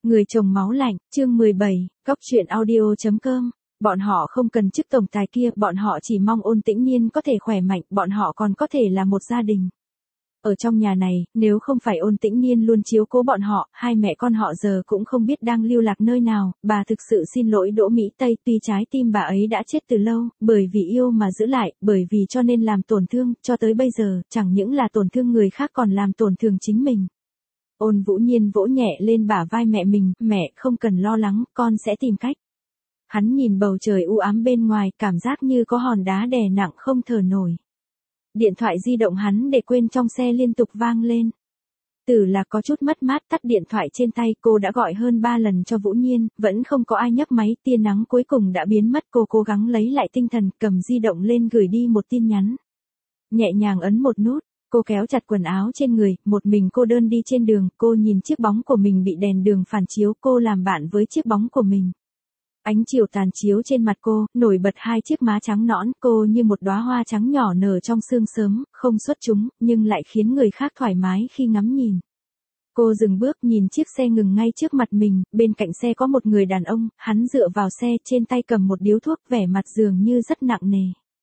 Người chồng máu lạnh, chương 17, góc truyện audio.com. Bọn họ không cần chức tổng tài kia, bọn họ chỉ mong Ôn Tĩnh Niên có thể khỏe mạnh, bọn họ còn có thể là một gia đình. Ở trong nhà này, nếu không phải Ôn Tĩnh Niên luôn chiếu cố bọn họ, hai mẹ con họ giờ cũng không biết đang lưu lạc nơi nào. Bà thực sự xin lỗi Đỗ Mỹ Tây, tuy trái tim bà ấy đã chết từ lâu, bởi vì yêu mà giữ lại, bởi vì cho nên làm tổn thương, cho tới bây giờ, chẳng những là tổn thương người khác còn làm tổn thương chính mình. Ôn Vũ Nhiên vỗ nhẹ lên bả vai mẹ mình, mẹ không cần lo lắng, con sẽ tìm cách. Hắn nhìn bầu trời u ám bên ngoài, cảm giác như có hòn đá đè nặng không thở nổi. Điện thoại di động hắn để quên trong xe liên tục vang lên. Tử Lạc có chút mất mát tắt điện thoại trên tay, cô đã gọi hơn 3 lần cho Vũ Nhiên, vẫn không có ai nhấc máy, tia nắng cuối cùng đã biến mất, cô cố gắng lấy lại tinh thần, cầm di động lên gửi đi một tin nhắn. Nhẹ nhàng ấn một nút. Cô kéo chặt quần áo trên người, một mình cô đơn đi trên đường, cô nhìn chiếc bóng của mình bị đèn đường phản chiếu, cô làm bạn với chiếc bóng của mình. Ánh chiều tàn chiếu trên mặt cô, nổi bật hai chiếc má trắng nõn, cô như một đóa hoa trắng nhỏ nở trong sương sớm, không xuất chúng, nhưng lại khiến người khác thoải mái khi ngắm nhìn. Cô dừng bước nhìn chiếc xe ngừng ngay trước mặt mình, bên cạnh xe có một người đàn ông, hắn dựa vào xe, trên tay cầm một điếu thuốc, vẻ mặt dường như rất nặng nề.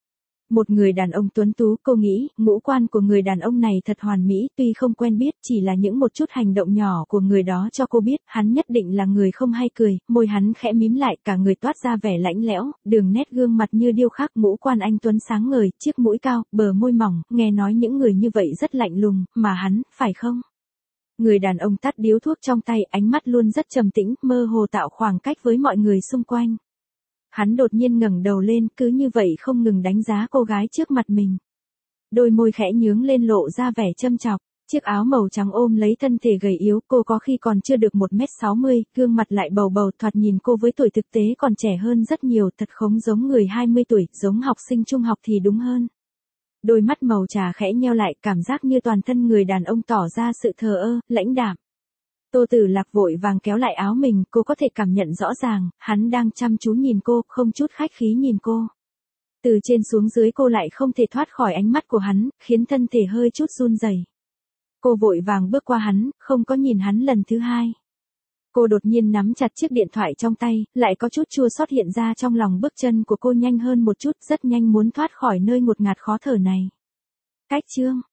Một người đàn ông tuấn tú, cô nghĩ, ngũ quan của người đàn ông này thật hoàn mỹ, tuy không quen biết, chỉ là những một chút hành động nhỏ của người đó cho cô biết, hắn nhất định là người không hay cười, môi hắn khẽ mím lại, cả người toát ra vẻ lạnh lẽo, đường nét gương mặt như điêu khắc, ngũ quan anh tuấn sáng ngời, chiếc mũi cao, bờ môi mỏng, nghe nói những người như vậy rất lạnh lùng, mà hắn, phải không? Người đàn ông tắt điếu thuốc trong tay, ánh mắt luôn rất trầm tĩnh, mơ hồ tạo khoảng cách với mọi người xung quanh. Hắn đột nhiên ngẩng đầu lên, cứ như vậy không ngừng đánh giá cô gái trước mặt mình. Đôi môi khẽ nhướng lên lộ ra vẻ châm chọc, chiếc áo màu trắng ôm lấy thân thể gầy yếu, cô có khi còn chưa được 1m60, gương mặt lại bầu bầu, thoạt nhìn cô với tuổi thực tế còn trẻ hơn rất nhiều, thật không giống người 20 tuổi, giống học sinh trung học thì đúng hơn. Đôi mắt màu trà khẽ nheo lại, cảm giác như toàn thân người đàn ông tỏ ra sự thờ ơ, lãnh đạm. Tô Tử Lạc vội vàng kéo lại áo mình, cô có thể cảm nhận rõ ràng, hắn đang chăm chú nhìn cô, không chút khách khí nhìn cô. Từ trên xuống dưới cô lại không thể thoát khỏi ánh mắt của hắn, khiến thân thể hơi chút run rẩy. Cô vội vàng bước qua hắn, không có nhìn hắn lần thứ hai. Cô đột nhiên nắm chặt chiếc điện thoại trong tay, lại có chút chua xót hiện ra trong lòng, bước chân của cô nhanh hơn một chút, rất nhanh muốn thoát khỏi nơi ngột ngạt khó thở này. Cách chương